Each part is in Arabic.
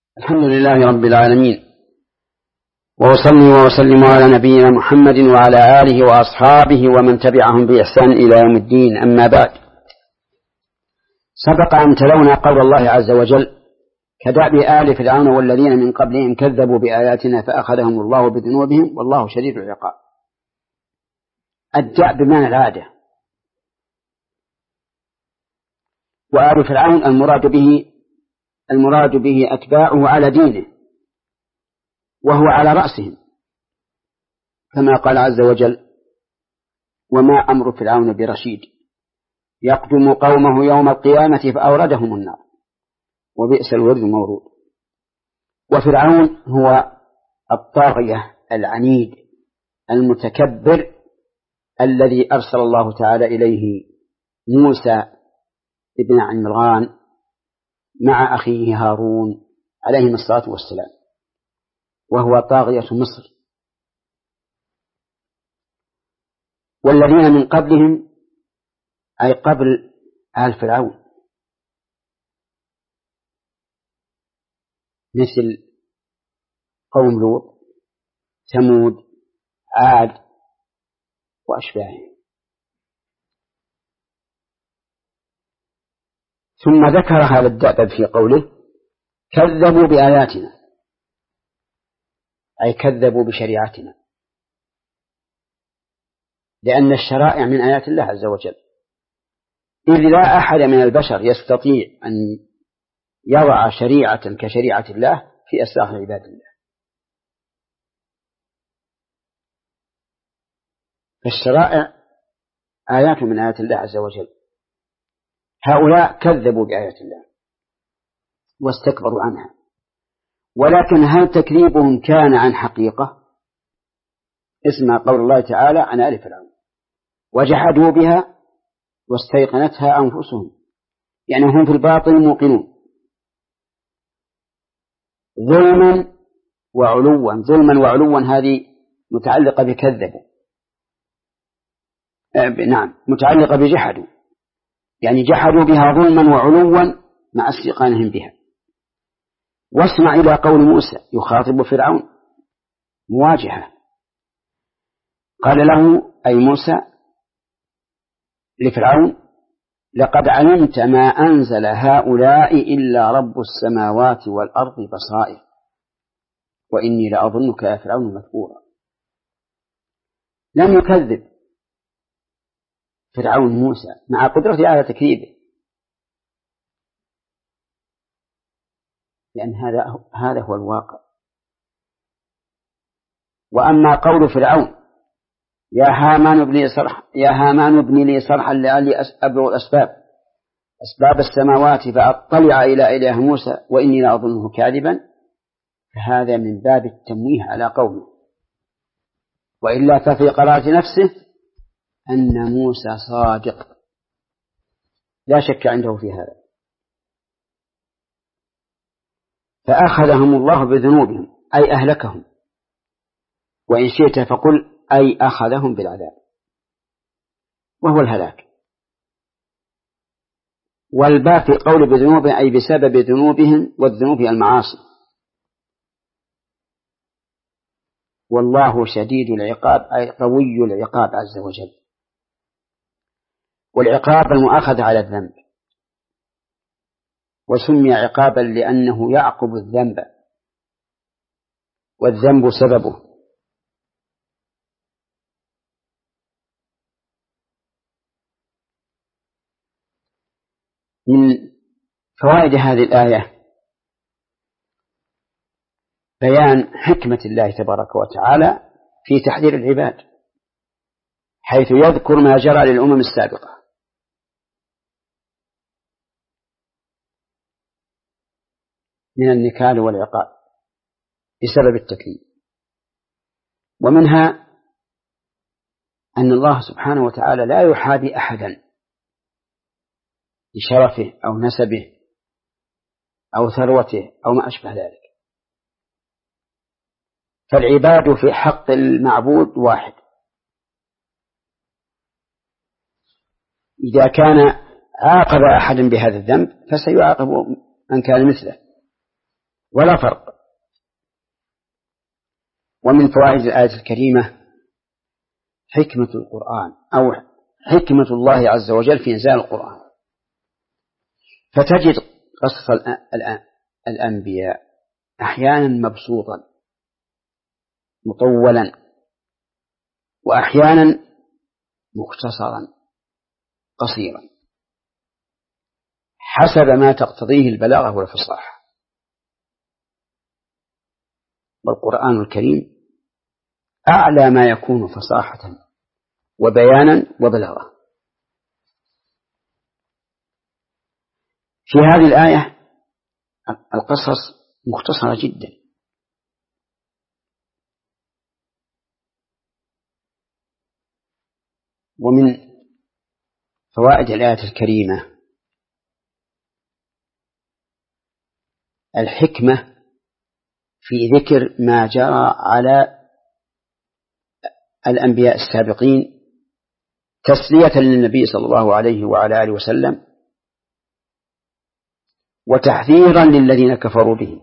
الحمد لله رب العالمين، وأصلي وأسلم على نبينا محمد وعلى آله وأصحابه ومن تبعهم بإحسان إلى يوم الدين. أما بعد، سبق أن تلونا قول الله عز وجل: كدأب آل فرعون والذين من قبلهم كذبوا بآياتنا فأخذهم الله بذنوبهم والله شديد العقاب. الدأب بمعنى العادة، وآل فرعون المراد به أتباعه على دينه وهو على رأسهم، كما قال عز وجل: وما أمر فرعون برشيد يقدم قومه يوم القيامة فأوردهم النار وبئس الورد المورود. وفرعون هو الطاغية العنيد المتكبر الذي أرسل الله تعالى إليه موسى ابن عمران مع أخيه هارون عليهم الصلاة والسلام، وهو طاغية مصر. والذين من قبلهم أي قبل آل فرعون، مثل قوم لوط، ثمود، عاد وأشباههم. ثم ذكر هذا الدأب في قوله: كذبوا بآياتنا، أي كذبوا بشريعتنا، لأن الشرائع من آيات الله عز وجل، إذ لا أحد من البشر يستطيع أن يضع شريعة كشريعة الله في أسلاخ عباد الله. فالشرائع آيات من آيات الله عز وجل. هؤلاء كذبوا بآيات الله واستكبروا عنها، ولكن هل تكذيبهم كان عن حقيقة؟ اسمع قول الله تعالى عن آل فرعون: وجحدوا بها واستيقنتها أنفسهم، يعني هم في الباطل موقنون، ظلما وعلوا. هذه متعلقة بكذبوا، نعم، متعلقة بجحدوا، يعني جحدوا بها ظلما وعلوا مع استيقانهم بها. واسمع إلى قول موسى يخاطب فرعون مواجهة، قال له أي موسى لفرعون: لقد علمت ما أنزل هؤلاء إلا رب السماوات والأرض بصائر وإني لأظنك يا فرعون مثبورا. لم يكذب فرعون موسى مع قدرته على تكذيبه، لأن هذا هو الواقع. وأما قول فرعون: يا هامان ابن لي صرحا لعلي أبلغ أسباب السماوات فأطلع إلى إله موسى وإني لأظنه كاذبا، فهذا من باب التمويه على قومه، وإلا ففي قرارة نفسه أن موسى صادق لا شك عنده في هذا. فأخذهم الله بذنوبهم أي أهلكهم، وإن شئت فقل أي أخذهم بالعذاب، وهو الهلاك. والباء في قول بذنوبهم أي بسبب ذنوبهم، والذنوب المعاصي. والله شديد العقاب أي قوي العقاب عز وجل. والعقاب المؤاخذة على الذنب، وسمي عقابا لأنه يعقب الذنب، والذنب سببه. من فوائد هذه الآية بيان حكمة الله تبارك وتعالى في تحذير العباد، حيث يذكر ما جرى للأمم السابقة من النكال والعقاب بسبب التكذيب. ومنها أن الله سبحانه وتعالى لا يحابي أحدا لشرفه أو نسبه أو ثروته أو ما أشبه ذلك، فالعباد في حق المعبود واحد. إذا كان عاقب أحدا بهذا الذنب فسيعاقب من كان مثله. ولا فرق. ومن فوائد الآية الكريمة حكمة القرآن أو حكمة الله عز وجل في إنزال القرآن. فتجد قصص الأنبياء أحيانا مبسوطا مطولا، وأحيانا مختصرا قصيرا حسب ما تقتضيه البلاغة والفصاحة. والقرآن الكريم أعلى ما يكون فصاحة وبيانا وبلاغة. في هذه الآية القصص مختصرة جدا، ومن فوائد الآية الكريمة الحكمة في ذكر ما جرى على الأنبياء السابقين تسلية للنبي صلى الله عليه وعلى آله وسلم وتحذيرا للذين كفروا به.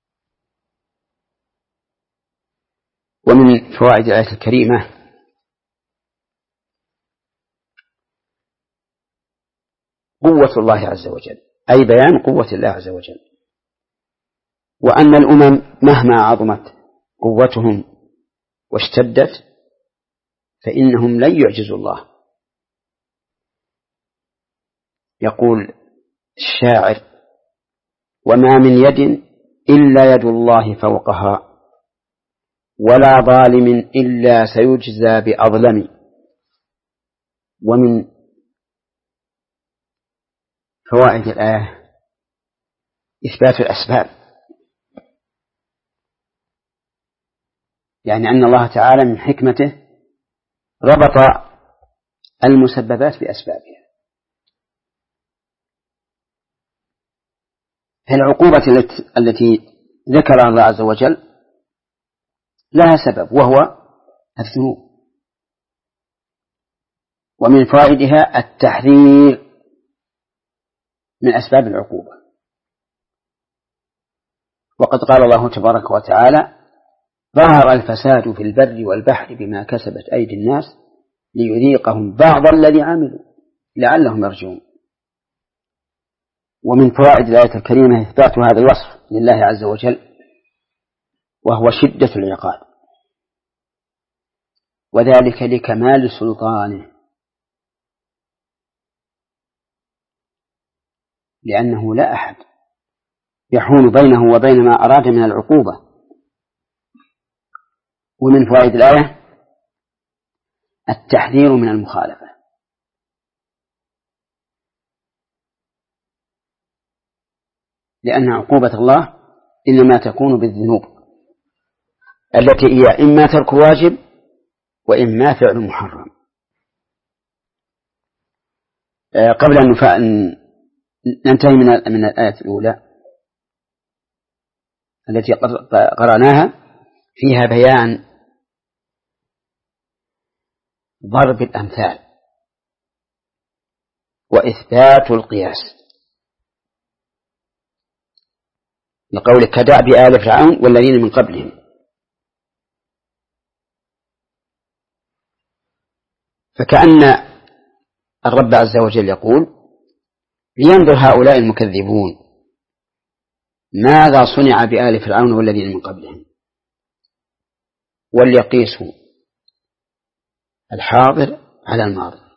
ومن فوائد الآية الكريمة قوة الله عز وجل، أي بيان قوة الله عز وجل، وأن الأمم مهما عظمت قوتهم واشتدت فإنهم لن يعجزوا الله. يقول الشاعر: وما من يد إلا يد الله فوقها، ولا ظالم إلا سيجزى بأظلم. ومن فوائد الآية إثبات الأسباب، يعني أن الله تعالى من حكمته ربط المسببات بأسبابها. فالعقوبة التي ذكرها الله عز وجل لها سبب وهو الذنوب. ومن فوائدها التحذير من أسباب العقوبة. وقد قال الله تبارك وتعالى: ظهر الفساد في البر والبحر بما كسبت أيدي الناس ليذيقهم بعض الذي عملوا لعلهم يرجعون. ومن فوائد الآية الكريمة إثبات هذا الوصف لله عز وجل، وهو شدة العقاب، وذلك لكمال سلطانه، لأنه لا أحد يحول بينه وبين ما أراد من العقوبة. ومن فوائد الآية التحذير من المخالفة، لأن عقوبة الله إنما تكون بالذنوب التي هي إما ترك واجب وإما فعل محرم. قبل أن ننتهي من الآية الأولى التي قرأناها فيها بيان ضرب الأمثال وإثبات القياس، لقول كدأب آل فرعون والذين من قبلهم. فكأن الرب عز وجل يقول: لينظر هؤلاء المكذبون ماذا صنع بآل فرعون والذين من قبلهم، وليقيسوا الحاضر على الماضي.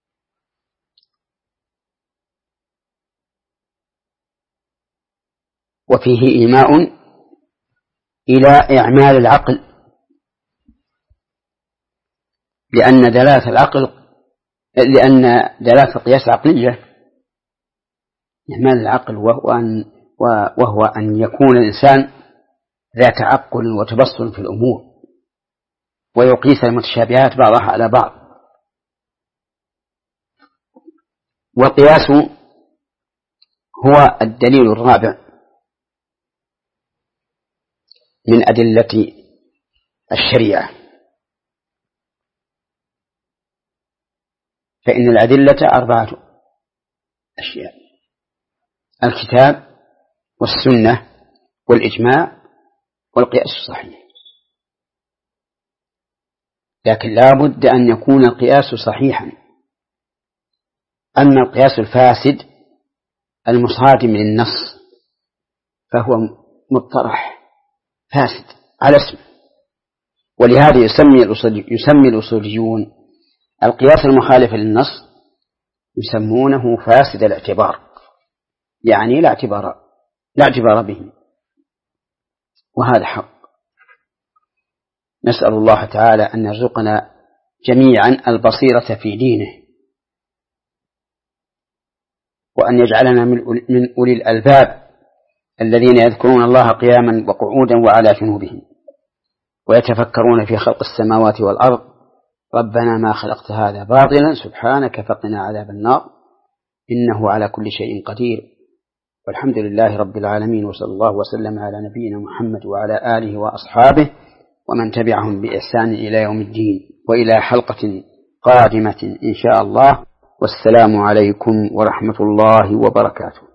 وفيه إيماء إلى إعمال العقل، لأن دلالة القياس عقلية، إعمال العقل وهو أن يكون الإنسان ذات عقل وتبصر في الأمور ويقيس المتشابهات بعضها على بعض. والقياس هو الدليل الرابع من أدلة الشريعة، فإن الأدلة 4 أشياء: الكتاب والسنة والإجماع والقياس الصحيح، لكن لا بد أن يكون القياس صحيحا. أما القياس الفاسد المصادم للنص فهو مطرح فاسد على اسمه. ولهذا يسمي الأصوليون القياس المخالف للنص يسمونه فاسد الاعتبار، يعني لا اعتبار به، وهذا حق. نسأل الله تعالى أن يرزقنا جميعا البصيرة في دينه، وأن يجعلنا من أولي الألباب الذين يذكرون الله قياما وقعودا وعلى جنوبهم ويتفكرون في خلق السماوات والأرض. ربنا ما خلقت هذا باطلا سبحانك فقنا عذاب النار إنه على كل شيء قدير. والحمد لله رب العالمين، وصلى الله وسلم على نبينا محمد وعلى آله وأصحابه ومن تبعهم بإحسان إلى يوم الدين، وإلى حلقة قادمة إن شاء الله، والسلام عليكم ورحمة الله وبركاته.